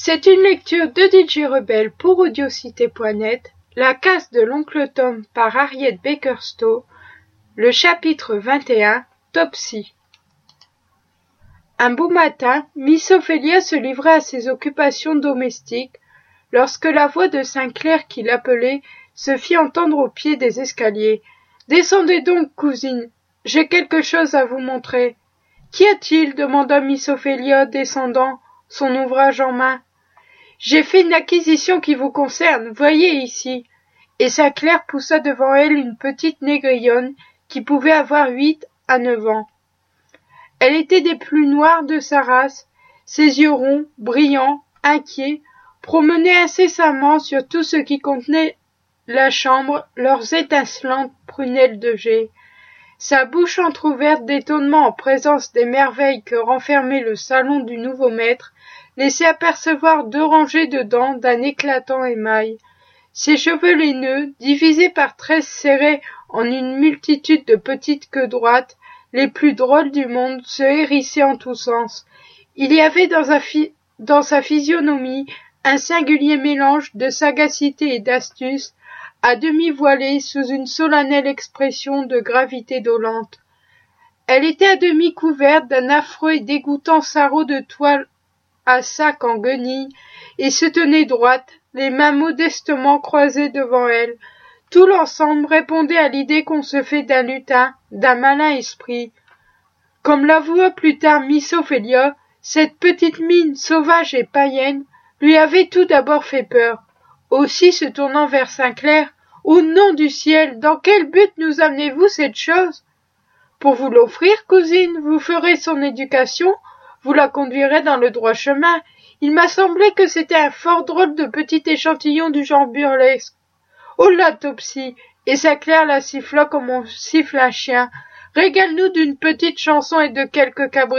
C'est une lecture de DJ Rebelle pour Audiocité.net, La casse de l'oncle Tom par Harriet Baker-Stowe, le chapitre 21, Topsy. Un beau matin, Miss Ophélia se livrait à ses occupations domestiques lorsque la voix de Saint-Clair qui l'appelait se fit entendre au pied des escaliers. « Descendez donc, cousine, j'ai quelque chose à vous montrer. »« Qu'y a-t-il » demanda Miss Ophélia, descendant, son ouvrage en main. « J'ai fait une acquisition qui vous concerne, voyez ici. » Et Saint-Clair poussa devant elle une petite négrillonne qui pouvait avoir 8 à 9 ans. Elle était des plus noires de sa race, ses yeux ronds, brillants, inquiets, promenaient incessamment sur tout ce qui contenait la chambre leurs étincelantes prunelles de jet. Sa bouche entr'ouverte d'étonnement en présence des merveilles que renfermait le salon du nouveau maître laissait apercevoir 2 rangées de dents d'un éclatant émail. Ses cheveux laineux, divisés par tresses serrées en une multitude de petites queues droites, les plus drôles du monde, se hérissaient en tous sens. Il y avait dans sa physionomie un singulier mélange de sagacité et d'astuce, à demi voilée sous une solennelle expression de gravité dolente. Elle était à demi couverte d'un affreux et dégoûtant sarrau de toile à sac en guenilles, et se tenait droite, les mains modestement croisées devant elle. Tout l'ensemble répondait à l'idée qu'on se fait d'un lutin, d'un malin esprit. Comme l'avoua plus tard Miss Ophélia, cette petite mine sauvage et païenne lui avait tout d'abord fait peur. Aussi, se tournant vers Saint-Clair, « Au nom du ciel, dans quel but nous amenez-vous cette chose ?»« Pour vous l'offrir, cousine, vous ferez son éducation, vous la conduirez dans le droit chemin. Il m'a semblé que c'était un fort drôle de petit échantillon du genre burlesque. Oh là, Topsy !» Et Saint-Clair la siffla comme on siffle un chien. « Régale-nous d'une petite chanson et de quelques cabrioles. »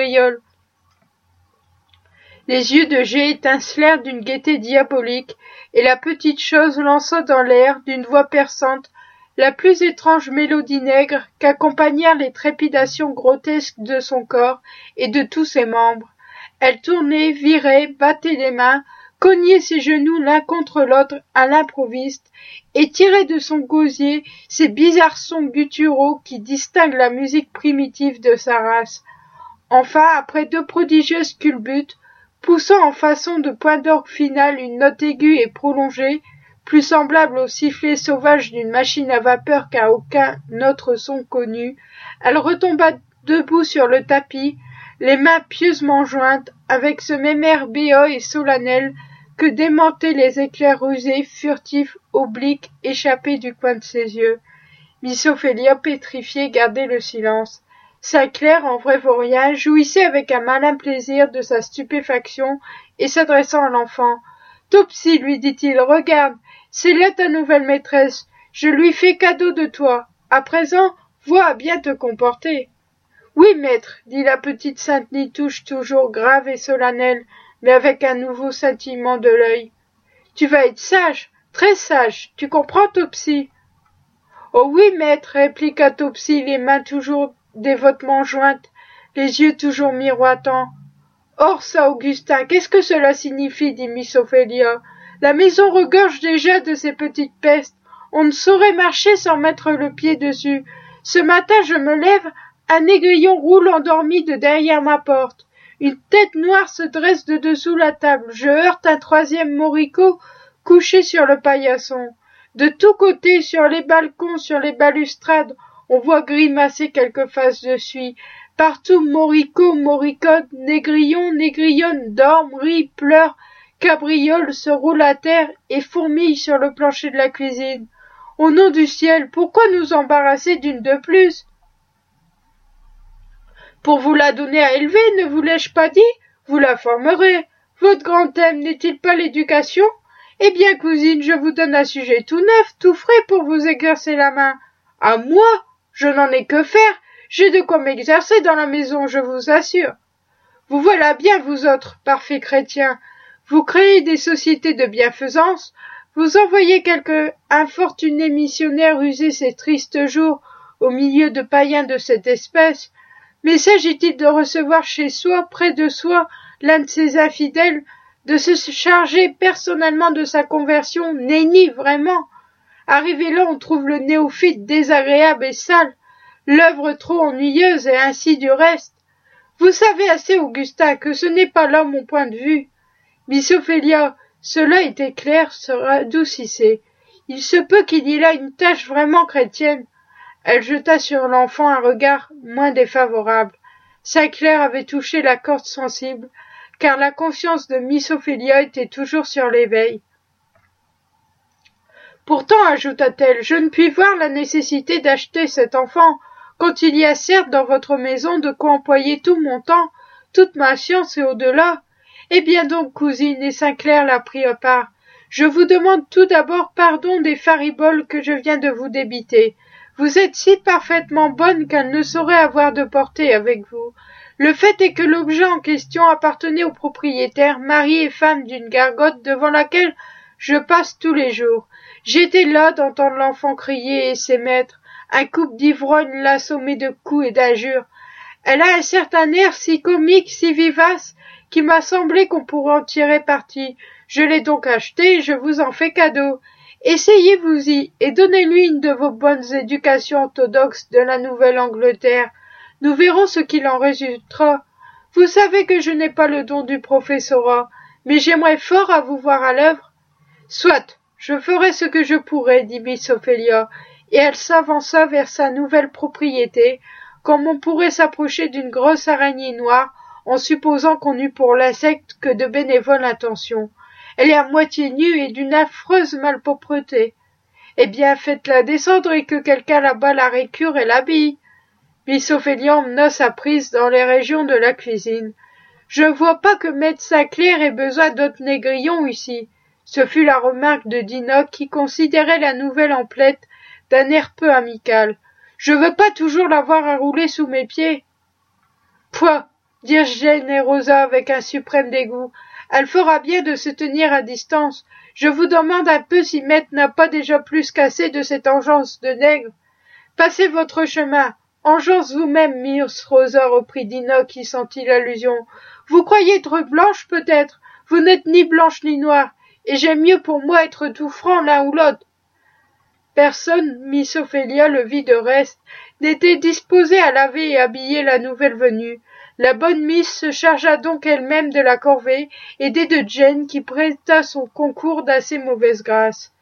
Les yeux de G étincelèrent d'une gaieté diabolique, et la petite chose lança dans l'air, d'une voix perçante, la plus étrange mélodie nègre qu'accompagnèrent les trépidations grotesques de son corps et de tous ses membres. Elle tournait, virait, battait les mains, cognait ses genoux l'un contre l'autre à l'improviste, et tirait de son gosier ces bizarres sons gutturaux qui distinguent la musique primitive de sa race. Enfin, après 2 prodigieuses culbutes, poussant en façon de point d'orgue final une note aiguë et prolongée, plus semblable au sifflet sauvage d'une machine à vapeur qu'à aucun autre son connu, elle retomba debout sur le tapis, les mains pieusement jointes, avec ce même air béat et solennel que démentaient les éclairs rusés, furtifs, obliques, échappés du coin de ses yeux. Miss Ophélia, pétrifiée, gardait le silence. Saint-Clair, en vrai vaurien, jouissait avec un malin plaisir de sa stupéfaction et s'adressant à l'enfant. « Topsy, lui dit-il, regarde, c'est là ta nouvelle maîtresse. Je lui fais cadeau de toi. À présent, vois à bien te comporter. »« Oui, maître, » dit la petite Sainte Nitouche, toujours grave et solennelle, mais avec un nouveau scintillement de l'œil. « Tu vas être sage, très sage, tu comprends, Topsy ?»« Oh oui, maître, » répliqua Topsy, les mains toujours dévotement jointes, les yeux toujours miroitants. « Or ça, Augustin, qu'est-ce que cela signifie ?» dit Miss Ophélia. « La maison regorge déjà de ces petites pestes. On ne saurait marcher sans mettre le pied dessus. Ce matin, je me lève, un négrillon roule endormi de derrière ma porte. Une tête noire se dresse de dessous la table. Je heurte un 3e moricaud couché sur le paillasson. De tous côtés, sur les balcons, sur les balustrades, on voit grimacer quelques faces de suie. Partout, moricaud, moricote, négrillon, négrillonne, dorment, rient, pleurent, cabriolent, se roulent à terre et fourmillent sur le plancher de la cuisine. Au nom du ciel, pourquoi nous embarrasser d'une de plus ? Pour vous la donner à élever, ne vous l'ai-je pas dit ? Vous la formerez. Votre grand thème n'est-il pas l'éducation ? Eh bien, cousine, je vous donne un sujet tout neuf, tout frais pour vous exercer la main. À moi ? Je n'en ai que faire. J'ai de quoi m'exercer dans la maison, je vous assure. Vous voilà bien, vous autres, parfaits chrétiens. Vous créez des sociétés de bienfaisance, vous envoyez quelque infortuné missionnaire user ces tristes jours au milieu de païens de cette espèce. Mais s'agit-il de recevoir chez soi, près de soi, l'un de ces infidèles, de se charger personnellement de sa conversion, nenni vraiment. Arrivé là, on trouve le néophyte désagréable et sale, l'œuvre trop ennuyeuse et ainsi du reste. Vous savez assez, Augustin, que ce n'est pas là mon point de vue. Miss Ophélia, cela était clair, se radoucissait. Il se peut qu'il y ait là une tâche vraiment chrétienne. Elle jeta sur l'enfant un regard moins défavorable. Saint-Clair avait touché la corde sensible, car la conscience de Miss Ophélia était toujours sur l'éveil. Pourtant, ajouta-t-elle, je ne puis voir la nécessité d'acheter cet enfant, quand il y a certes dans votre maison de quoi employer tout mon temps, toute ma science et au-delà. Eh bien donc, cousine, et Saint-Clair la prit à part, je vous demande tout d'abord pardon des fariboles que je viens de vous débiter. Vous êtes si parfaitement bonne qu'elle ne saurait avoir de portée avec vous. Le fait est que l'objet en question appartenait au propriétaire, mari et femme d'une gargote devant laquelle je passe tous les jours. J'étais là d'entendre l'enfant crier et ses maîtres. Un couple d'ivrognes l'assommait de coups et d'injures. Elle a un certain air si comique, si vivace, qu'il m'a semblé qu'on pourrait en tirer parti. Je l'ai donc acheté et je vous en fais cadeau. Essayez-vous-y et donnez-lui une de vos bonnes éducations orthodoxes de la Nouvelle-Angleterre. Nous verrons ce qu'il en résultera. Vous savez que je n'ai pas le don du professorat, mais j'aimerais fort à vous voir à l'œuvre. Soit, je ferai ce que je pourrai, dit Miss Ophélia, et elle s'avança vers sa nouvelle propriété, comme on pourrait s'approcher d'une grosse araignée noire, en supposant qu'on eût pour l'insecte que de bénévoles intentions. Elle est à moitié nue et d'une affreuse malpropreté. Eh bien, faites-la descendre et que quelqu'un là-bas la récure et l'habille. Miss Ophélia emmena sa prise dans les régions de la cuisine. Je ne vois pas que maître Saint-Clair ait besoin d'autres négrillons ici. Ce fut la remarque de Dinah qui considérait la nouvelle emplette d'un air peu amical. Je veux pas toujours l'avoir à rouler sous mes pieds. Pouah, dirent Jane et Rosa avec un suprême dégoût. Elle fera bien de se tenir à distance. Je vous demande un peu si maître n'a pas déjà plus qu'assez de cette engeance de nègre. Passez votre chemin. Engeance vous-même, Miss Rosa, reprit Dinah qui sentit l'allusion. Vous croyez être blanche, peut-être. Vous n'êtes ni blanche ni noire, et j'aime mieux pour moi être tout franc l'un ou l'autre. Personne, Miss Ophélia le vit de reste, n'était disposé à laver et habiller la nouvelle venue. La bonne Miss se chargea donc elle-même de la corvée, aidée de Jane qui prêta son concours d'assez mauvaise grâce.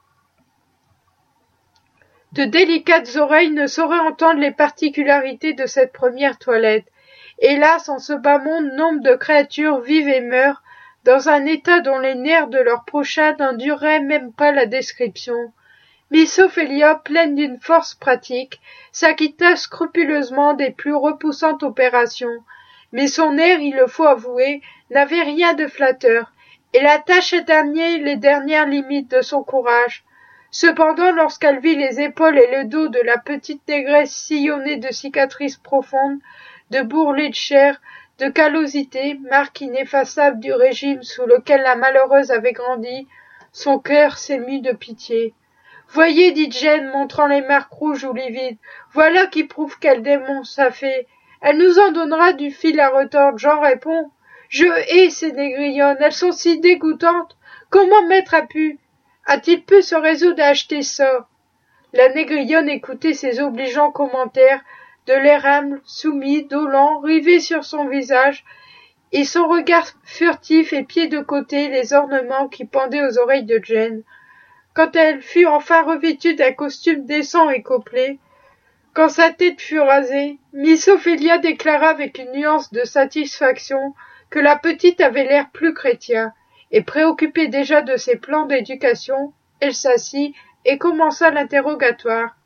De délicates oreilles ne sauraient entendre les particularités de cette première toilette. Hélas, en ce bas monde, nombre de créatures vivent et meurent, dans un état dont les nerfs de leurs prochains n'endureraient même pas la description. Miss Ophélia, pleine d'une force pratique, s'acquitta scrupuleusement des plus repoussantes opérations, mais son air, il le faut avouer, n'avait rien de flatteur, et la tâche atteignait les dernières limites de son courage. Cependant, lorsqu'elle vit les épaules et le dos de la petite négresse sillonnés de cicatrices profondes, de bourrelets de chair, de callosité, marque ineffaçable du régime sous lequel la malheureuse avait grandi, son cœur s'émut de pitié. « Voyez, dit Jane, montrant les marques rouges ou livides, voilà qui prouve quel démon ça fait. Elle nous en donnera du fil à retordre, j'en réponds. Je hais ces négrillonnes, elles sont si dégoûtantes. Comment maître a-t-il pu se résoudre à acheter ça ?» La négrillonne écoutait ces obligeants commentaires, de l'air humble, soumis, dolent, rivé sur son visage, et son regard furtif épiait de côté les ornements qui pendaient aux oreilles de Jane. Quand elle fut enfin revêtue d'un costume décent et complet, quand sa tête fut rasée, Miss Ophélia déclara avec une nuance de satisfaction que la petite avait l'air plus chrétien, et préoccupée déjà de ses plans d'éducation, elle s'assit et commença l'interrogatoire.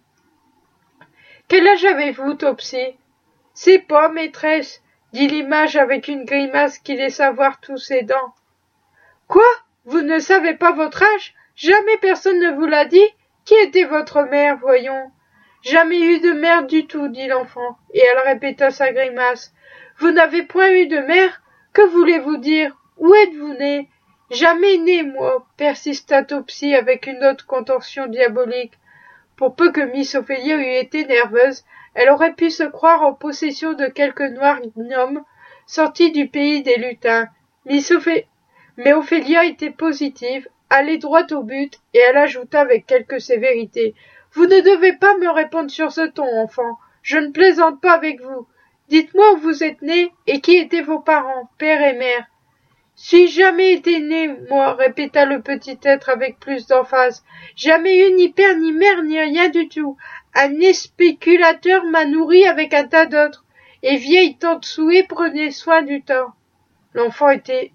« Quel âge avez-vous, Topsy ?»« C'est pas, maîtresse, » dit l'image avec une grimace qui laissa voir tous ses dents. « Quoi? Vous ne savez pas votre âge? Jamais personne ne vous l'a dit? Qui était votre mère, voyons ?»« Jamais eu de mère du tout, dit l'enfant, et elle répéta sa grimace. « Vous n'avez point eu de mère? Que voulez-vous dire? Où êtes-vous né? »« Jamais né, moi, persista Topsy avec une autre contorsion diabolique. Pour peu que Miss Ophélia eût été nerveuse, elle aurait pu se croire en possession de quelque noir gnome sorti du pays des lutins. Mais Ophélia était positive, allait droit au but, et elle ajouta avec quelque sévérité. « Vous ne devez pas me répondre sur ce ton, enfant. Je ne plaisante pas avec vous. Dites-moi où vous êtes né et qui étaient vos parents, père et mère. » « Suis jamais été né, moi, répéta le petit être avec plus d'emphase. Jamais eu ni père, ni mère, ni rien du tout. Un spéculateur m'a nourri avec un tas d'autres, et vieille tante Souhait prenait soin du temps. L'enfant était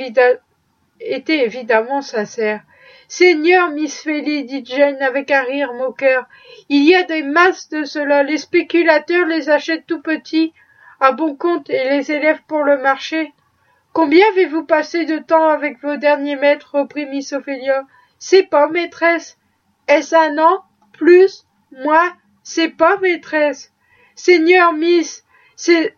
évidemment sincère. Seigneur, Miss Fely, dit Jane avec un rire moqueur, il y a des masses de cela. Les spéculateurs les achètent tout petits, à bon compte, et les élèvent pour le marché. Combien avez-vous passé de temps avec vos derniers maîtres, reprit Miss Ophélia. C'est pas, maîtresse. Est-ce un an? Plus? Moi? C'est pas, maîtresse. Seigneur, Miss, ces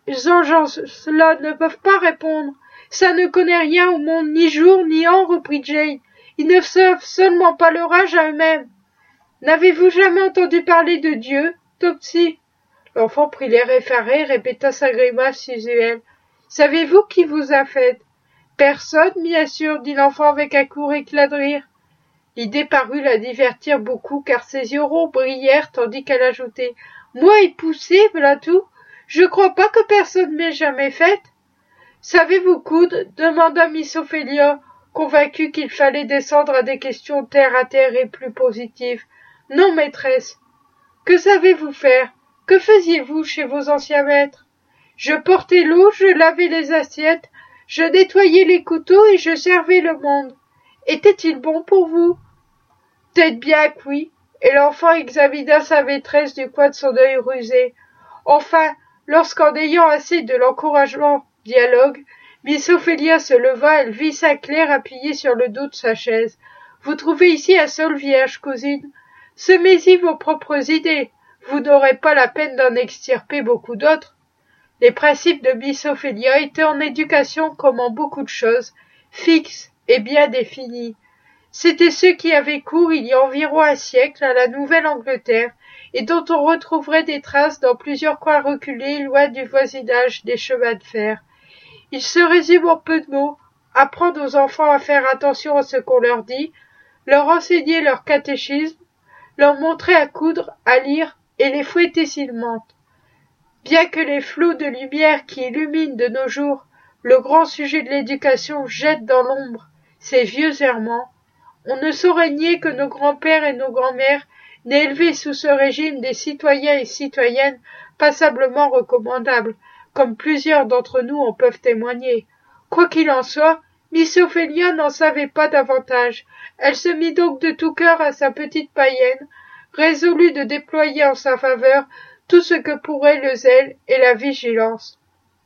gens-là ne peuvent pas répondre. Ça ne connaît rien au monde, ni jour, ni an, reprit Jane. Ils ne savent seulement pas leur âge à eux-mêmes. N'avez-vous jamais entendu parler de Dieu, Topsy? L'enfant prit l'air effaré et répéta sa grimace usuelle. Savez-vous qui vous a fait? Personne, bien sûr, dit l'enfant avec un court éclat de rire. L'idée parut la divertir beaucoup, car ses yeux ronds brillèrent, tandis qu'elle ajoutait. Moi y poussé, voilà tout. Je crois pas que personne m'ait jamais faite. Savez-vous coudre? Demanda Miss Ophélia, convaincue qu'il fallait descendre à des questions terre à terre et plus positives. Non, maîtresse. Que savez-vous faire? Que faisiez-vous chez vos anciens maîtres? Je portais l'eau, je lavais les assiettes, je nettoyais les couteaux et je servais le monde. Était-il bon pour vous? Peut-être bien que oui. Et l'enfant examina sa maîtresse du coin de son œil rusé. Enfin, lorsqu'en ayant assez de l'encourageant dialogue, Miss Ophélia se leva, elle vit Saint-Clair appuyé sur le dos de sa chaise. Vous trouvez ici un seul vierge, cousine? Semez-y vos propres idées. Vous n'aurez pas la peine d'en extirper beaucoup d'autres. Les principes de Miss Ophélia étaient en éducation comme en beaucoup de choses, fixes et bien définis. C'étaient ceux qui avaient cours il y a environ un siècle à la Nouvelle-Angleterre et dont on retrouverait des traces dans plusieurs coins reculés loin du voisinage des chemins de fer. Ils se résument en peu de mots, apprendre aux enfants à faire attention à ce qu'on leur dit, leur enseigner leur catéchisme, leur montrer à coudre, à lire et les fouetter s'ils mentent. Bien que les flots de lumière qui illuminent de nos jours le grand sujet de l'éducation jettent dans l'ombre ces vieux errements, on ne saurait nier que nos grands-pères et nos grands-mères n'aient élevé sous ce régime des citoyens et citoyennes passablement recommandables, comme plusieurs d'entre nous en peuvent témoigner. Quoi qu'il en soit, Miss Ophélia n'en savait pas davantage. Elle se mit donc de tout cœur à sa petite païenne, résolue de déployer en sa faveur tout ce que pourrait le zèle et la vigilance.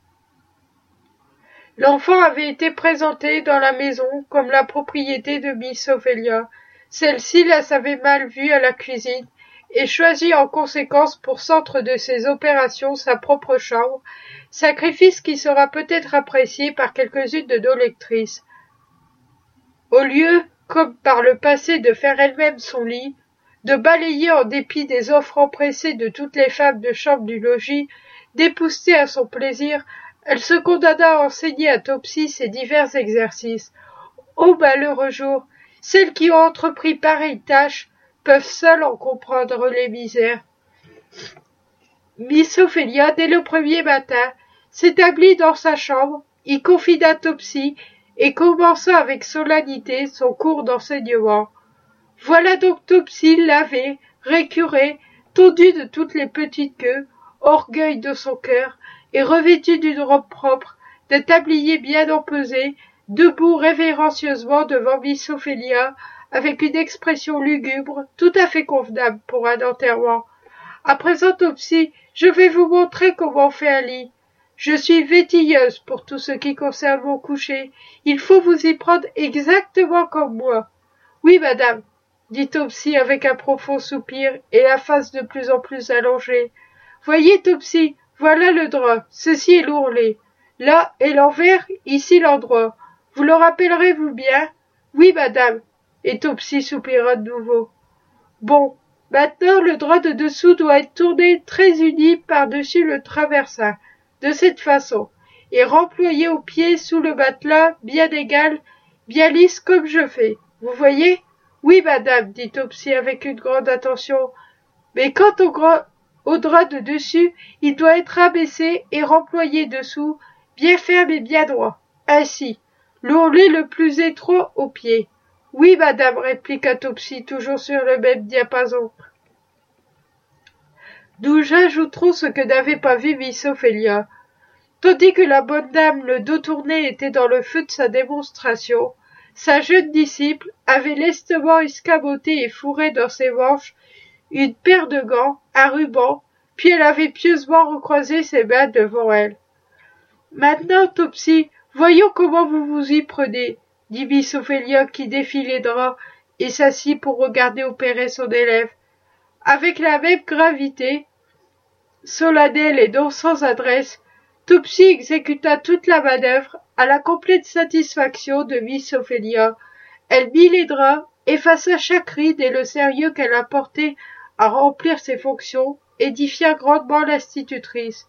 L'enfant avait été présenté dans la maison comme la propriété de Miss Ophélia. Celle-ci la savait mal vue à la cuisine et choisit en conséquence pour centre de ses opérations sa propre chambre, sacrifice qui sera peut-être apprécié par quelques-unes de nos lectrices. Au lieu, comme par le passé, de faire elle-même son lit, de balayer en dépit des offres empressées de toutes les femmes de chambre du logis, d'épousseter à son plaisir, elle se condamna à enseigner à Topsy ses divers exercices. Ô malheureux jour! Celles qui ont entrepris pareille tâche peuvent seules en comprendre les misères. Miss Ophélia, dès le premier matin, s'établit dans sa chambre, y confida Topsy et commença avec solennité son cours d'enseignement. Voilà donc Topsy lavé, récuré, tondu de toutes les petites queues, orgueil de son cœur, et revêtu d'une robe propre, d'un tablier bien empesé, debout révérencieusement devant Miss Ophélia, avec une expression lugubre, tout à fait convenable pour un enterrement. À présent, Topsy, je vais vous montrer comment on fait un lit. Je suis vétilleuse pour tout ce qui concerne mon coucher. Il faut vous y prendre exactement comme moi. Oui, madame, dit Topsy avec un profond soupir et la face de plus en plus allongée. Voyez, Topsy, voilà le drap, ceci est l'ourlet. Là est l'envers, ici l'endroit. Vous le rappellerez-vous bien? Oui, madame. Et Topsy soupira de nouveau. Bon, maintenant le drap de dessous doit être tourné très uni par-dessus le traversin, de cette façon, et remployé au pied sous le matelas bien égal bien lisse comme je fais. Vous voyez? Oui, madame, dit Topsy avec une grande attention. Mais quant au drap de dessus, il doit être abaissé et remployé dessous, bien ferme et bien droit. Ainsi. L'ourlet le plus étroit au pied. Oui, madame, répliqua Topsy, toujours sur le même diapason. Nous j'ajouterons ce que n'avait pas vu Miss Ophélia. Tandis que la bonne dame, le dos tourné, était dans le feu de sa démonstration, sa jeune disciple avait lestement escamoté et fourré dans ses manches une paire de gants, un ruban, puis elle avait pieusement recroisé ses mains devant elle. Maintenant, Topsy, voyons comment vous vous y prenez, dit Miss Ophélia qui défit les draps et s'assit pour regarder opérer son élève. Avec la même gravité, solennelle et non sans adresse, Topsy exécuta toute la manœuvre à la complète satisfaction de Miss Ophélia. Elle mit les draps, effaça chaque ride et le sérieux qu'elle apportait à remplir ses fonctions, édifia grandement l'institutrice.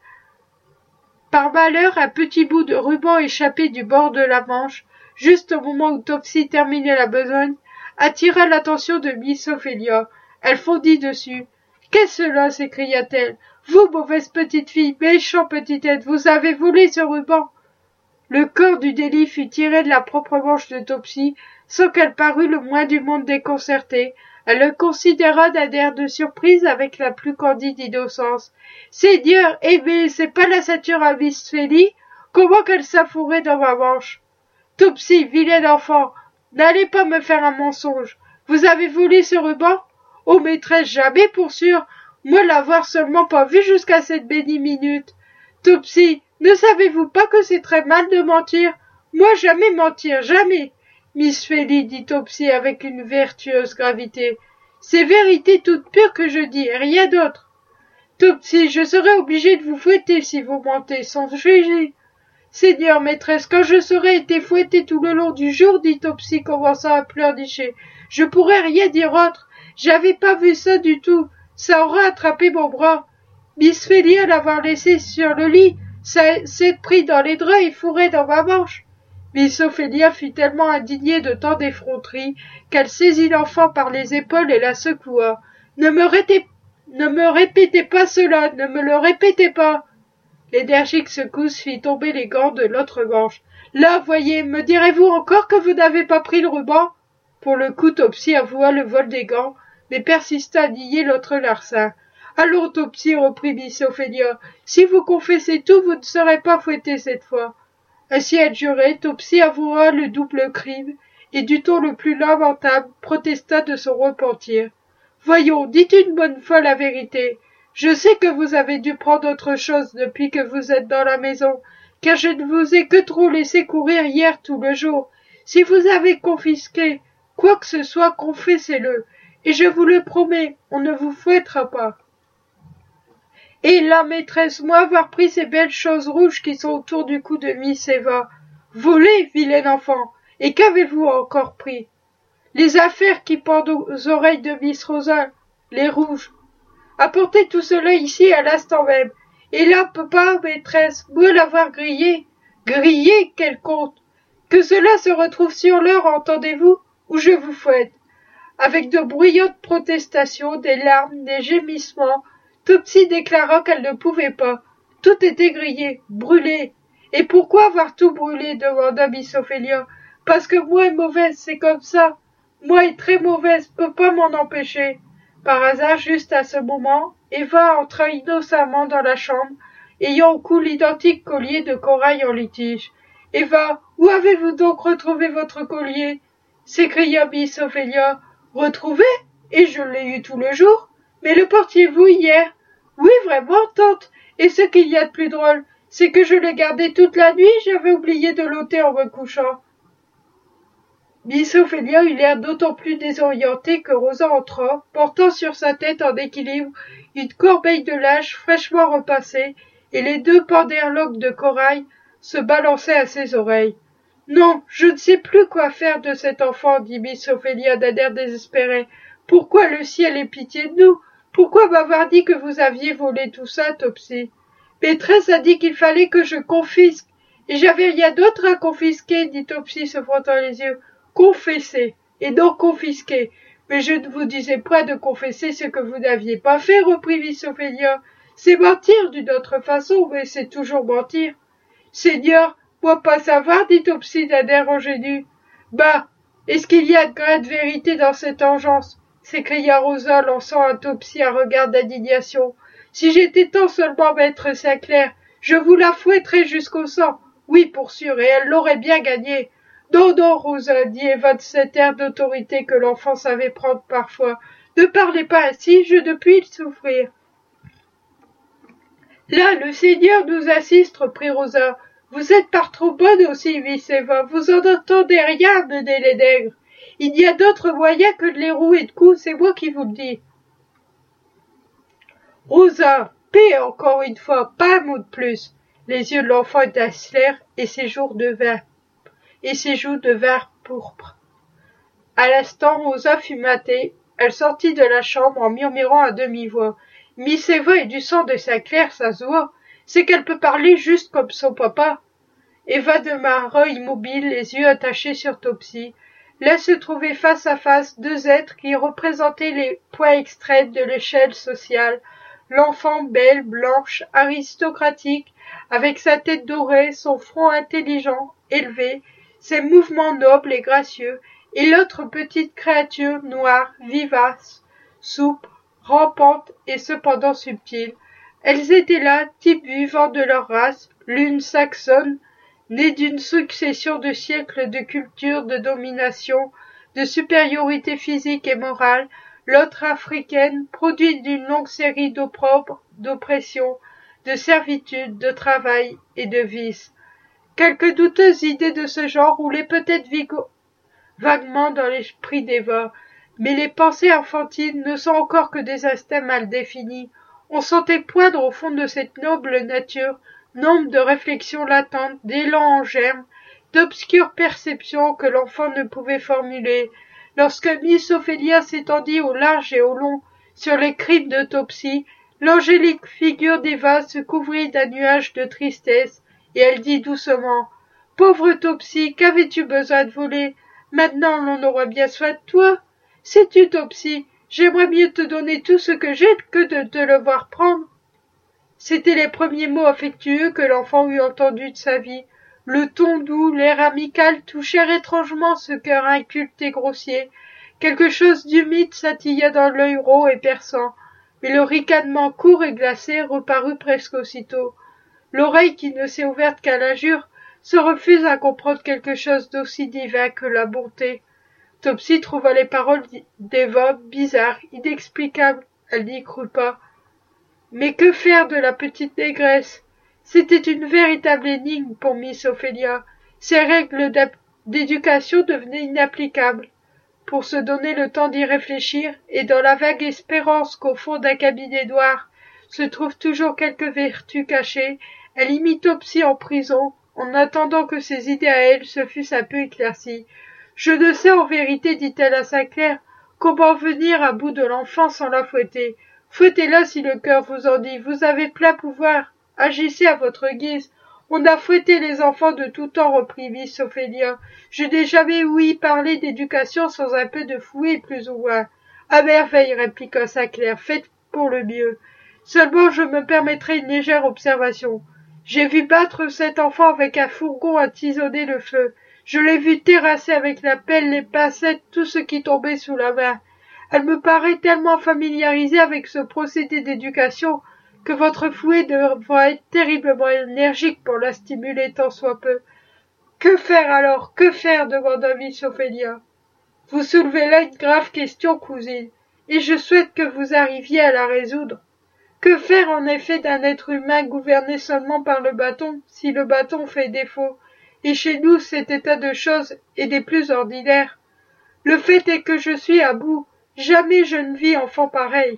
Par malheur, un petit bout de ruban échappé du bord de la manche, juste au moment où Topsy terminait la besogne, attira l'attention de Miss Ophélia. Elle fondit dessus. « Qu'est-ce cela » s'écria-t-elle. « Vous, mauvaise petite fille, méchant petit être, vous avez volé ce ruban !» Le corps du délit fut tiré de la propre manche de Topsy, sans qu'elle parût le moins du monde déconcertée. Elle le considéra d'un air de surprise avec la plus candide innocence. « Seigneur, aimé, c'est pas la ceinture à Miss Félix? Comment qu'elle s'affourrait dans ma manche ?»« Topsy, vilaine enfant, n'allez pas me faire un mensonge. Vous avez volé ce ruban ? Oh, maîtresse, jamais pour sûr, moi l'avoir seulement pas vu jusqu'à cette bénie minute. Topsy, ne savez-vous pas que c'est très mal de mentir? Moi jamais mentir, jamais. Miss Félix, dit Topsy avec une vertueuse gravité, c'est vérité toute pure que je dis, et rien d'autre. Topsy, je serai obligée de vous fouetter si vous mentez, sans juger. Seigneur maîtresse, quand je serai été fouettée tout le long du jour, dit Topsy, commençant à pleurnicher, je pourrais rien dire autre. J'avais pas vu ça du tout. Ça aura attrapé mon bras. Miss Félix l'avoir laissé sur le lit, ça s'est pris dans les draps et fourré dans ma manche. Miss Ophélia fut tellement indignée de tant d'effronteries qu'elle saisit l'enfant par les épaules et la secoua. Ne me répétez pas cela, ne me le répétez pas. L'énergique secousse fit tomber les gants de l'autre manche. Là, voyez, me direz-vous encore que vous n'avez pas pris le ruban? Pour le coup, Topsy avoua le vol des gants, mais persista à nier l'autre larcin. Allons, Topsy, reprit Miss Ophélia, si vous confessez tout, vous ne serez pas fouetté cette fois. Ainsi adjuré, Topsy avoua le double crime, et du ton le plus lamentable, protesta de son repentir. Voyons, dites une bonne fois la vérité. Je sais que vous avez dû prendre autre chose depuis que vous êtes dans la maison, car je ne vous ai que trop laissé courir hier tout le jour. Si vous avez confisqué quoi que ce soit, confessez-le, et je vous le promets, on ne vous fouettera pas. Et là, maîtresse, moi avoir pris ces belles choses rouges qui sont autour du cou de Miss Eva. Volé, vilain enfant, et qu'avez-vous encore pris? Les affaires qui pendent aux oreilles de Miss Rosa, les rouges. Apportez tout cela ici à l'instant même. Et là, papa, maîtresse, moi l'avoir grillé. Grillé, quel compte? Que cela se retrouve sur l'heure, entendez-vous, ou je vous fouette. Avec de bruyantes protestations, des larmes, des gémissements, Topsy déclara qu'elle ne pouvait pas. Tout était grillé, brûlé. Et pourquoi avoir tout brûlé? Demanda Miss Ophélia. Parce que moi est mauvaise, c'est comme ça. Moi est très mauvaise, peux pas m'en empêcher. Par hasard, juste à ce moment, Eva entra innocemment dans la chambre, ayant au cou l'identique collier de corail en litige. Eva, où avez-vous donc retrouvé votre collier? S'écria Miss Ophélia. Retrouvé? Et je l'ai eu tout le jour. Mais le portiez-vous hier? Oui, vraiment, tante. Et ce qu'il y a de plus drôle, c'est que je l'ai gardé toute la nuit, j'avais oublié de l'ôter en me couchant. Miss Ophélia eut l'air d'autant plus désorientée que Rosa entra, portant sur sa tête en équilibre une corbeille de linge fraîchement repassée, et les deux penderloques de corail se balançaient à ses oreilles. « Non, je ne sais plus quoi faire de cet enfant, dit Miss Ophélia d'un air désespéré. Pourquoi le ciel ait pitié de nous? Pourquoi m'avoir dit que vous aviez volé tout ça, Topsy? Maîtresse a dit qu'il fallait que je confisque, Et j'avais rien d'autre à confisquer, dit Topsy se frottant les yeux. Confesser, et non confisquer. Mais je ne vous disais point de confesser ce que vous n'aviez pas fait, reprit Miss Ophélia. C'est mentir d'une autre façon, mais c'est toujours mentir. Seigneur, moi pas savoir, dit Topsy d'un air ingénu. Bah, est-ce qu'il y a de grain de vérité dans cette engeance? S'écria Rosa, lançant à Topsy un regard d'indignation. Si j'étais tant seulement maître Sinclair, je vous la fouetterais jusqu'au sang. Oui, pour sûr, et elle l'aurait bien gagné. Non, non, Rosa, dit Eva de cet air d'autorité que l'enfant savait prendre parfois. Ne parlez pas ainsi, je ne puis le souffrir. Là, le Seigneur nous assiste, reprit Rosa. Vous êtes par trop bonne aussi, Miss Eva. Vous en entendez rien, mener les nègres. Il y a d'autres moyens que de les rouer de coups, c'est moi qui vous le dis. Rosa, paix encore une fois, pas un mot de plus. Les yeux de l'enfant étincelèrent et ses joues devinrent pourpres. À l'instant, Rosa fut matée. Elle sortit de la chambre en murmurant à demi-voix. Miss Eva est du sang de Sinclair, ça se voit. C'est qu'elle peut parler juste comme son papa. Eva demeura immobile, les yeux attachés sur Topsy. Là se trouvaient face à face deux êtres qui représentaient les points extraits de l'échelle sociale. L'enfant belle, blanche, aristocratique, avec sa tête dorée, son front intelligent, élevé, ses mouvements nobles et gracieux, et l'autre petite créature noire, vivace, souple, rampante et cependant subtile. Elles étaient là, types vivants de leur race, l'une saxonne, née d'une succession de siècles de culture, de domination, de supériorité physique et morale, l'autre africaine, produite d'une longue série d'opprobres, d'oppressions, de servitude, de travail et de vices. Quelques douteuses idées de ce genre roulaient peut-être vaguement dans l'esprit d'Eva, mais les pensées enfantines ne sont encore que des instincts mal définis. On sentait poindre au fond de cette noble nature nombre de réflexions latentes, d'élans en germe, d'obscures perceptions que l'enfant ne pouvait formuler. Lorsque Miss Ophélia s'étendit au large et au long sur les crimes de Topsy, l'angélique figure d'Eva se couvrit d'un nuage de tristesse, et elle dit doucement « Pauvre Topsy, qu'avais-tu besoin de voler? Maintenant l'on aura bien soin de toi. Sais-tu, Topsy, j'aimerais mieux te donner tout ce que j'ai que de te le voir prendre. » C'étaient les premiers mots affectueux que l'enfant eût entendus de sa vie. Le ton doux, l'air amical touchèrent étrangement ce cœur inculte et grossier. Quelque chose d'humide scintilla dans l'œil rond et perçant, mais le ricanement court et glacé reparut presque aussitôt. L'oreille qui ne s'est ouverte qu'à l'injure se refuse à comprendre quelque chose d'aussi divin que la bonté. Topsy trouva les paroles d'Eva bizarres, inexplicables. Elle n'y crut pas. Mais que faire de la petite négresse? C'était une véritable énigme pour Miss Ophélia. Ses règles d'éducation devenaient inapplicables. Pour se donner le temps d'y réfléchir, et dans la vague espérance qu'au fond d'un cabinet noir se trouve toujours quelque vertu cachée, elle y mit Topsy en prison, en attendant que ses idées à elle se fussent un peu éclaircies. « Je ne sais en vérité, dit-elle à Sinclair, comment venir à bout de l'enfant sans la fouetter. Fouettez-la si le cœur vous en dit, vous avez plein pouvoir, agissez à votre guise. On a fouetté les enfants de tout temps, reprit Miss Ophélia. Je n'ai jamais ouï parler d'éducation sans un peu de fouet, plus ou moins. À merveille, répliqua Sinclair, faites pour le mieux. Seulement je me permettrai une légère observation. J'ai vu battre cet enfant avec un fourgon à tisonner le feu. Je l'ai vu terrasser avec la pelle, les pincettes, tout ce qui tombait sous la main. Elle me paraît tellement familiarisée avec ce procédé d'éducation que votre fouet devra être terriblement énergique pour la stimuler tant soit peu. Que faire alors? Que faire? Demanda Miss Ophélia. Vous soulevez là une grave question, cousine, et je souhaite que vous arriviez à la résoudre. Que faire en effet d'un être humain gouverné seulement par le bâton, si le bâton fait défaut? Et chez nous cet état de choses est des plus ordinaires. Le fait est que je suis à bout. Jamais je ne vis enfant pareil.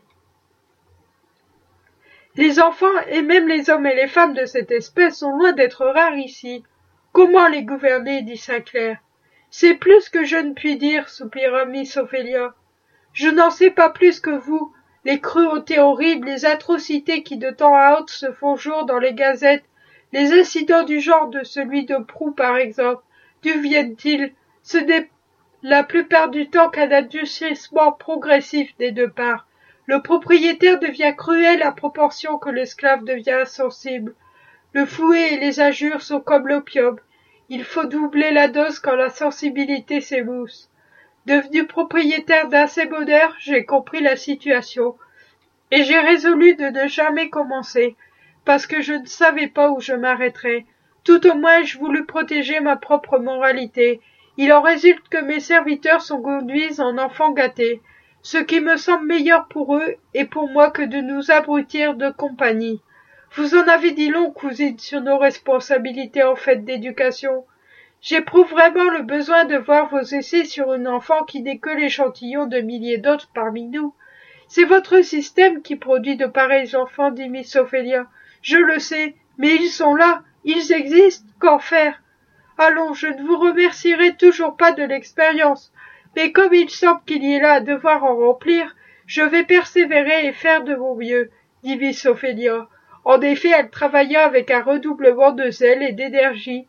Les enfants, et même les hommes et les femmes de cette espèce, sont loin d'être rares ici. Comment les gouverner? Dit Sinclair. C'est plus que je ne puis dire, soupira Miss Ophélia. Je n'en sais pas plus que vous. Les cruautés horribles, les atrocités qui de temps à autre se font jour dans les gazettes, Les incidents du genre de celui de Prou, par exemple, d'où viennent-ils? Ce n'est la plupart du temps qu'un adoucissement progressif des deux parts. Le propriétaire devient cruel à proportion que l'esclave devient insensible. Le fouet et les injures sont comme l'opium. Il faut doubler la dose quand la sensibilité s'émousse. Devenu propriétaire d'un ces bonheurs, j'ai compris la situation, et j'ai résolu de ne jamais commencer, parce que je ne savais pas où je m'arrêterais. Tout au moins, je voulus protéger ma propre moralité. Il en résulte que mes serviteurs sont conduits en enfants gâtés, ce qui me semble meilleur pour eux et pour moi que de nous abrutir de compagnie. Vous en avez dit long, cousine, sur nos responsabilités en fait d'éducation. J'éprouve vraiment le besoin de voir vos essais sur un enfant qui n'est que l'échantillon de milliers d'autres parmi nous. C'est votre système qui produit de pareils enfants, dit Miss Ophélia. Je le sais, mais ils sont là, ils existent, qu'en faire? Allons, je ne vous remercierai toujours pas de l'expérience, mais comme il semble qu'il y ait là un devoir à remplir, je vais persévérer et faire de mon mieux, dit Miss Ophélia. En effet, elle travailla avec un redoublement de zèle et d'énergie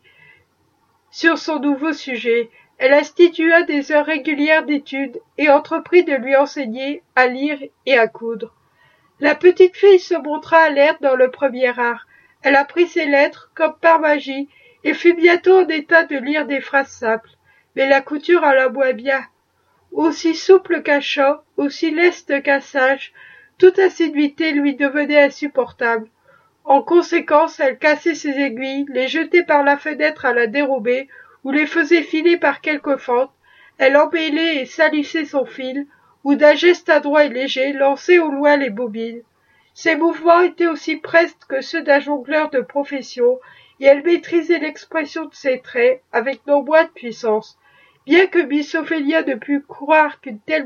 sur son nouveau sujet. Elle institua des heures régulières d'études et entreprit de lui enseigner à lire et à coudre. La petite fille se montra alerte dans le premier art. Elle apprit ses lettres comme par magie et fut bientôt en état de lire des phrases simples. Mais la couture alla moins bien. Aussi souple qu'un chat, aussi leste qu'un singe, toute assiduité lui devenait insupportable. En conséquence, elle cassait ses aiguilles, les jetait par la fenêtre à la dérobée, ou les faisait filer par quelque fente. Elle emmêlait et salissait son fil, ou d'un geste adroit et léger lançait au loin les bobines. Ses mouvements étaient aussi prestes que ceux d'un jongleur de profession, et elle maîtrisait l'expression de ses traits avec non moins de puissance. Bien que Miss Ophélia ne pût croire qu'une telle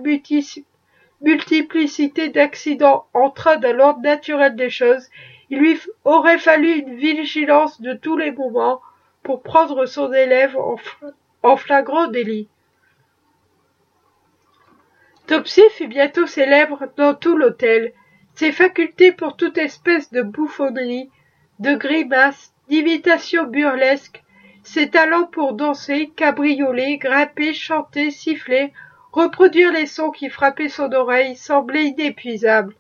multiplicité d'accidents entrât dans l'ordre naturel des choses, il lui aurait fallu une vigilance de tous les moments pour prendre son élève en flagrant délit. Topsy fut bientôt célèbre dans tout l'hôtel. Ses facultés pour toute espèce de bouffonnerie, de grimaces, d'imitations burlesques, ses talents pour danser, cabrioler, grimper, chanter, siffler, reproduire les sons qui frappaient son oreille semblaient inépuisables.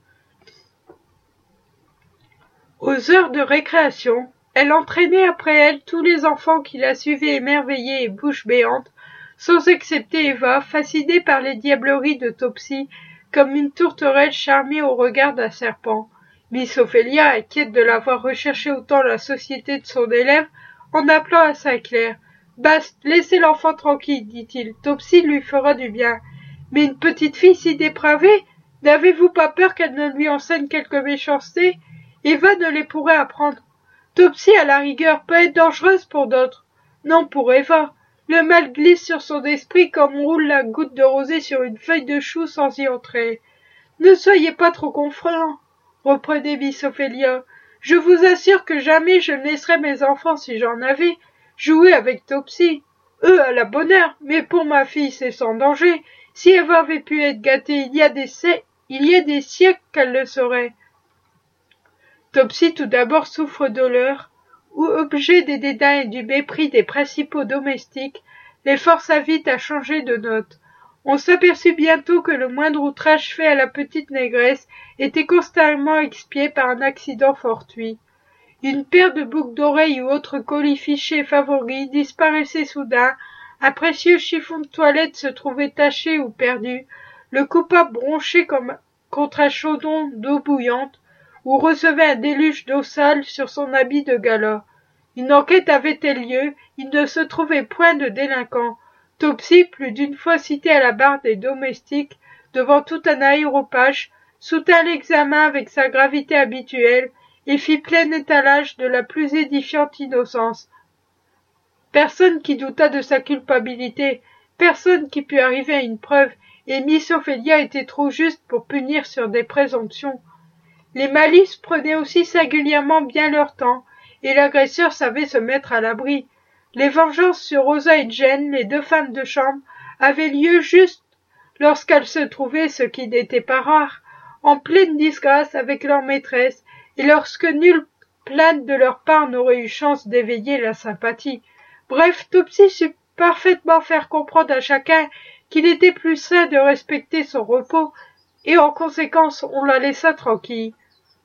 Aux heures de récréation, elle entraînait après elle tous les enfants qui la suivaient émerveillés et bouche béante, sans excepter Eva, fascinée par les diableries de Topsy, comme une tourterelle charmée au regard d'un serpent. Miss Ophélia, inquiète de l'avoir recherché autant la société de son élève, en appelant à Saint-Clair. « Bast, laissez l'enfant tranquille, dit-il, Topsy lui fera du bien. Mais une petite fille si dépravée, n'avez-vous pas peur qu'elle ne lui enseigne quelque méchanceté? Eva ne les pourrait apprendre. Topsy, à la rigueur, peut être dangereuse pour d'autres. Non, pour Eva. Le mal glisse sur son esprit comme on roule la goutte de rosée sur une feuille de chou sans y entrer. Ne soyez pas trop confrant, reprenait Miss Ophélia. Je vous assure que jamais je ne laisserais mes enfants, si j'en avais, jouer avec Topsy. Eux, à la bonne heure, mais pour ma fille, c'est sans danger. Si Eva avait pu être gâtée il y a des siècles qu'elle le serait. Topsy tout d'abord souffre douleur, ou objet des dédains et du mépris des principaux domestiques, les força vite à changer de note. On s'aperçut bientôt que le moindre outrage fait à la petite négresse était constamment expié par un accident fortuit. Une paire de boucles d'oreilles ou autre colifiché favori disparaissait soudain, un précieux chiffon de toilette se trouvait taché ou perdu, le coupable bronché comme contre un chaudron d'eau bouillante, ou recevait un déluge d'eau sale sur son habit de gala. Une enquête avait-elle lieu, il ne se trouvait point de délinquant. Topsy, plus d'une fois cité à la barre des domestiques, devant tout un aéropage, soutint l'examen avec sa gravité habituelle et fit plein étalage de la plus édifiante innocence. Personne qui doutât de sa culpabilité, personne qui pût arriver à une preuve, et Miss Ophélia était trop juste pour punir sur des présomptions. Les malices prenaient aussi singulièrement bien leur temps, et l'agresseur savait se mettre à l'abri. Les vengeances sur Rosa et Jane, les deux femmes de chambre, avaient lieu juste lorsqu'elles se trouvaient, ce qui n'était pas rare, en pleine disgrâce avec leur maîtresse, et lorsque nul plainte de leur part n'aurait eu chance d'éveiller la sympathie. Bref, Topsy sut parfaitement faire comprendre à chacun qu'il était plus sain de respecter son repos, et en conséquence on la laissa tranquille.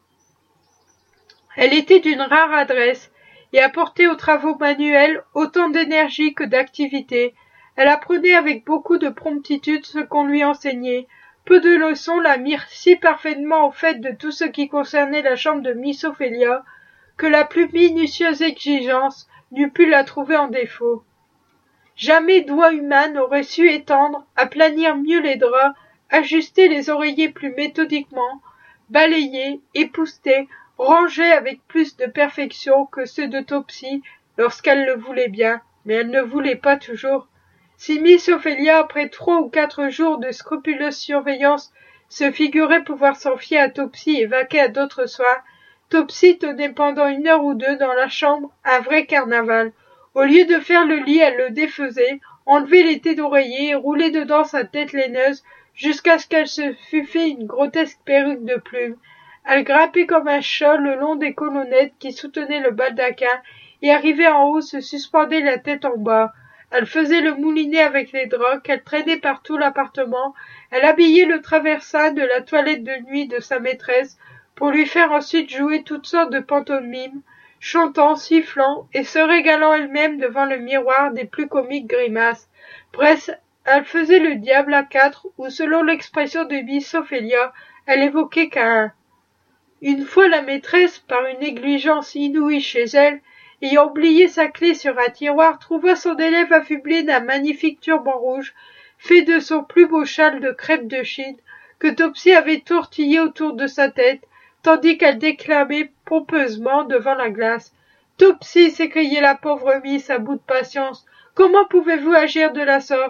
Elle était d'une rare adresse, et apportait aux travaux manuels autant d'énergie que d'activité. Elle apprenait avec beaucoup de promptitude ce qu'on lui enseignait. Peu de leçons la mirent si parfaitement au fait de tout ce qui concernait la chambre de Miss Ophélia, que la plus minutieuse exigence n'eût pu la trouver en défaut. Jamais doigt humain n'aurait su étendre, aplanir mieux les draps, ajuster les oreillers plus méthodiquement, balayer, épousseter, ranger avec plus de perfection que ceux de Topsy lorsqu'elle le voulait bien, mais elle ne voulait pas toujours. Si Miss Ophélia, après 3 ou 4 jours de scrupuleuse surveillance, se figurait pouvoir s'en fier à Topsy et vaquer à d'autres soins, Topsy tenait pendant 1 heure ou 2 dans la chambre un vrai carnaval. Au lieu de faire le lit, elle le défaisait, enlevait les tés d'oreiller et roulait dedans sa tête laineuse jusqu'à ce qu'elle se fût fait une grotesque perruque de plumes. Elle grimpait comme un chat le long des colonnettes qui soutenaient le baldaquin et arrivait en haut se suspendait la tête en bas. Elle faisait le moulinet avec les draps qu'elle traînait par tout l'appartement. Elle habillait le traversin de la toilette de nuit de sa maîtresse pour lui faire ensuite jouer toutes sortes de pantomimes, chantant, sifflant et se régalant elle-même devant le miroir des plus comiques grimaces. Bref, elle faisait le diable à 4 ou selon l'expression de Miss Ophélia, elle évoquait qu'un. Une fois la maîtresse, par une négligence inouïe chez elle, ayant oublié sa clé sur un tiroir, trouva son élève affublé d'un magnifique turban rouge, fait de son plus beau châle de crêpe de Chine, que Topsy avait tortillé autour de sa tête, tandis qu'elle déclamait pompeusement devant la glace. « Topsy, s'écriait la pauvre Miss à bout de patience, comment pouvez-vous agir de la sorte ?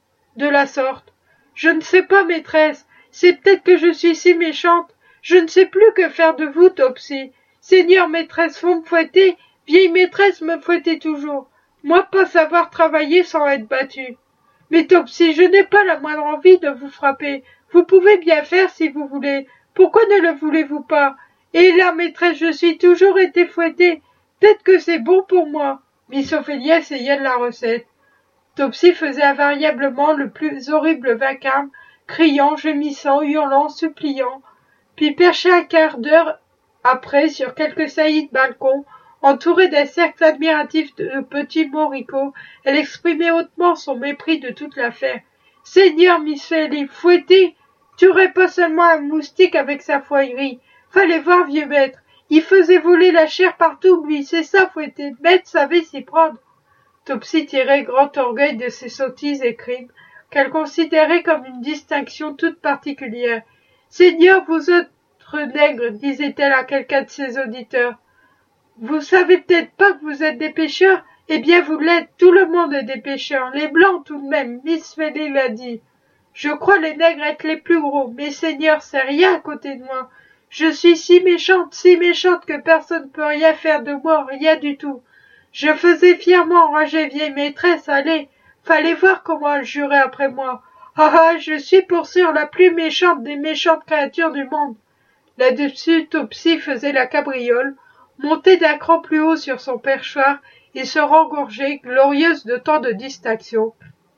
Je ne sais pas, maîtresse, c'est peut-être que je suis si méchante. Je ne sais plus que faire de vous, Topsy. Seigneur maîtresse, faut me fouetter. Vieille maîtresse me fouettait toujours. Moi pas savoir travailler sans être battue. Mais Topsy, je n'ai pas la moindre envie de vous frapper. Vous pouvez bien faire si vous voulez. Pourquoi ne le voulez-vous pas? Et là, maîtresse, je suis toujours été fouettée. Peut-être que c'est bon pour moi. Miss Ophélia essayait de la recette. Topsy faisait invariablement le plus horrible vacarme, criant, gémissant, hurlant, suppliant. Puis perchée un quart d'heure après sur quelque saillie de balcon, entourée d'un cercle admiratif de petits moricots, elle exprimait hautement son mépris de toute l'affaire. « Seigneur, Miss Ophélie, fouettée, tuerais pas seulement un moustique avec sa foilerie. Fallait voir, vieux maître, il faisait voler la chair partout, lui, c'est ça, fouetter. Maître savait s'y prendre. » Topsy tirait grand orgueil de ses sottises et crimes, qu'elle considérait comme une distinction toute particulière. « Seigneur, vous autres nègres, disait-elle à quelqu'un de ses auditeurs, vous savez peut-être pas que vous êtes des pêcheurs? Eh bien, vous l'êtes, tout le monde est des pêcheurs, les blancs tout de même, Miss Ophélie l'a dit. Je crois les nègres être les plus gros, mais seigneur, c'est rien à côté de moi. Je suis si méchante que personne ne peut rien faire de moi, rien du tout. Je faisais fièrement enrager vieille maîtresse, allez, fallait voir comment elle jurait après moi. Ah, je suis pour sûr la plus méchante des méchantes créatures du monde. » Là-dessus, Topsy faisait la cabriole, montait d'un cran plus haut sur son perchoir et se rengorgeait, glorieuse de tant de distinctions.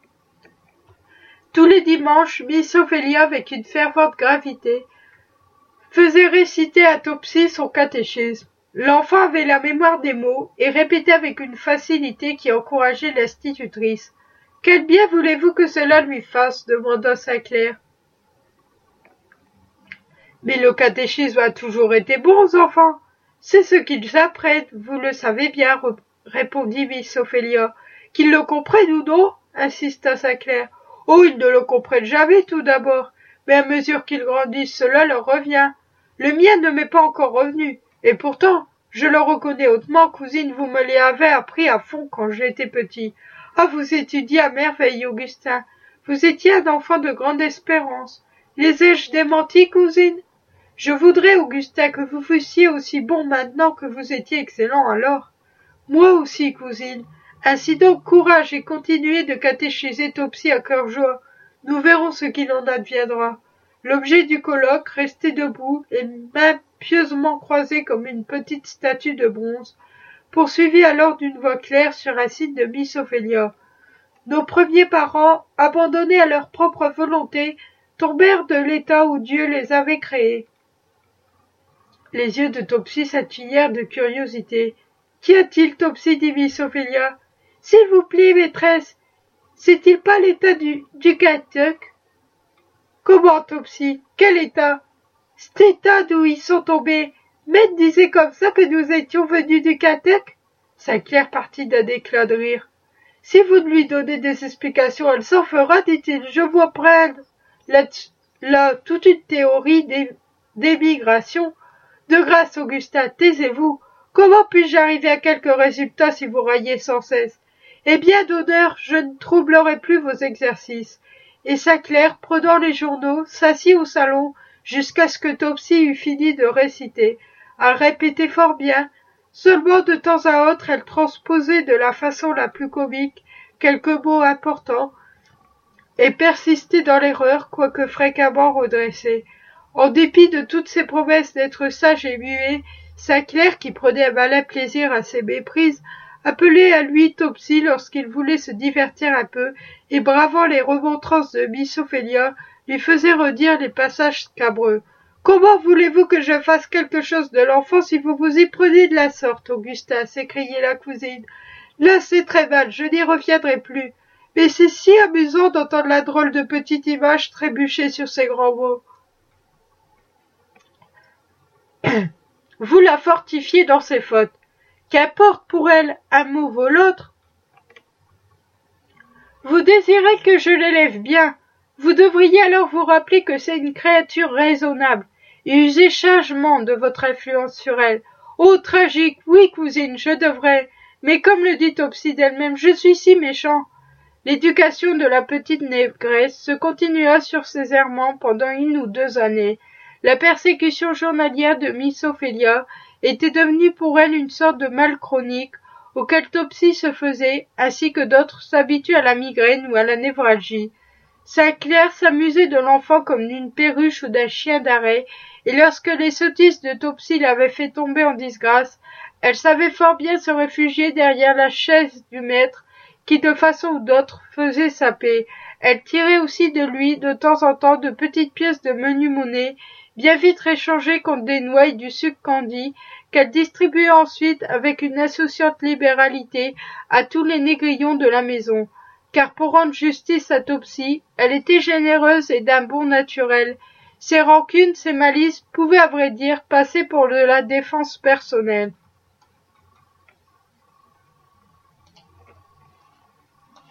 Tous les dimanches, Miss Ophélia, avec une fervente gravité, faisait réciter à Topsy son catéchisme. L'enfant avait la mémoire des mots et répétait avec une facilité qui encourageait l'institutrice. « Quel bien voulez-vous que cela lui fasse ?» demanda Saint-Clair. « Mais le catéchisme a toujours été bon aux enfants. C'est ce qu'ils apprennent, vous le savez bien, répondit Miss Ophélia. Qu'ils le comprennent ou non, insista Saint-Clair. Oh, ils ne le comprennent jamais tout d'abord, mais à mesure qu'ils grandissent, cela leur revient. Le mien ne m'est pas encore revenu, et pourtant, je le reconnais hautement, cousine, vous me l'avez appris à fond quand j'étais petit. Ah, vous étudiez à merveille, Augustin. Vous étiez un enfant de grande espérance. Les ai-je démentis, cousine? Je voudrais, Augustin, que vous fussiez aussi bon maintenant que vous étiez excellent alors. Moi aussi, cousine. Ainsi donc, courage et continuez de catéchiser Topsy à cœur joie. Nous verrons ce qu'il en adviendra. L'objet du colloque, resté debout, les mains pieusement croisées comme une petite statue de bronze, poursuivit alors d'une voix claire sur un site de Miss Ophélia. Nos premiers parents, abandonnés à leur propre volonté, tombèrent de l'état où Dieu les avait créés. Les yeux de Topsy scintillèrent de curiosité. Qu'y a-t-il, Topsy, dit Miss Ophélia. S'il vous plaît, maîtresse, c'est-il pas l'état du Kentuck? Comment, Topsy? Quel état? Cet état d'où ils sont tombés. Maître disait comme ça que nous étions venus du Kentuck? Saint-Clair partit d'un éclat de rire. Si vous lui donnez des explications, elle s'en fera, dit-il. Je vois prendre là toute une théorie d'émigration. De grâce, Augustin, taisez-vous. Comment puis-je arriver à quelques résultats si vous raillez sans cesse? Eh bien, d'honneur, je ne troublerai plus vos exercices. Et Saint-Clair, prenant les journaux, s'assit au salon jusqu'à ce que Topsy eût fini de réciter. Elle répétait fort bien. Seulement de temps à autre, elle transposait de la façon la plus comique quelques mots importants et persistait dans l'erreur, quoique fréquemment redressée. En dépit de toutes ses promesses d'être sage et muet, Saint-Clair, qui prenait un malin plaisir à ses méprises, appelait à lui Topsy lorsqu'il voulait se divertir un peu, et bravant les remontrances de Miss Ophélia, lui faisait redire les passages scabreux. « Comment voulez-vous que je fasse quelque chose de l'enfant si vous vous y prenez de la sorte, Augustin » s'écriait la cousine. « Là, c'est très mal, je n'y reviendrai plus. Mais c'est si amusant d'entendre la drôle de petite image trébucher sur ces grands mots. Vous la fortifiez dans ses fautes. Qu'importe pour elle, un mot vaut l'autre. Vous désirez que je l'élève bien. Vous devriez alors vous rappeler que c'est une créature raisonnable, et user sagement de votre influence sur elle. Oh, tragique, oui, cousine, je devrais, mais comme le dit Topsy d'elle-même, je suis si méchant. L'éducation de la petite négresse se continua sur ses errements pendant 1 ou 2 années. La persécution journalière de Miss Ophélia était devenue pour elle une sorte de mal chronique, auquel Topsy se faisait, ainsi que d'autres s'habituent à la migraine ou à la névralgie. Saint-Clair s'amusait de l'enfant comme d'une perruche ou d'un chien d'arrêt, et lorsque les sottises de Topsy l'avaient fait tomber en disgrâce, elle savait fort bien se réfugier derrière la chaise du maître, qui de façon ou d'autre faisait sa paix. Elle tirait aussi de lui de temps en temps de petites pièces de menue monnaie, bien vite échangées contre des noix et du sucre candi, qu'elle distribuait ensuite avec une insouciante libéralité à tous les négrillons de la maison. Car pour rendre justice à Topsy, elle était généreuse et d'un bon naturel. Ses rancunes, ses malices pouvaient à vrai dire passer pour de la défense personnelle.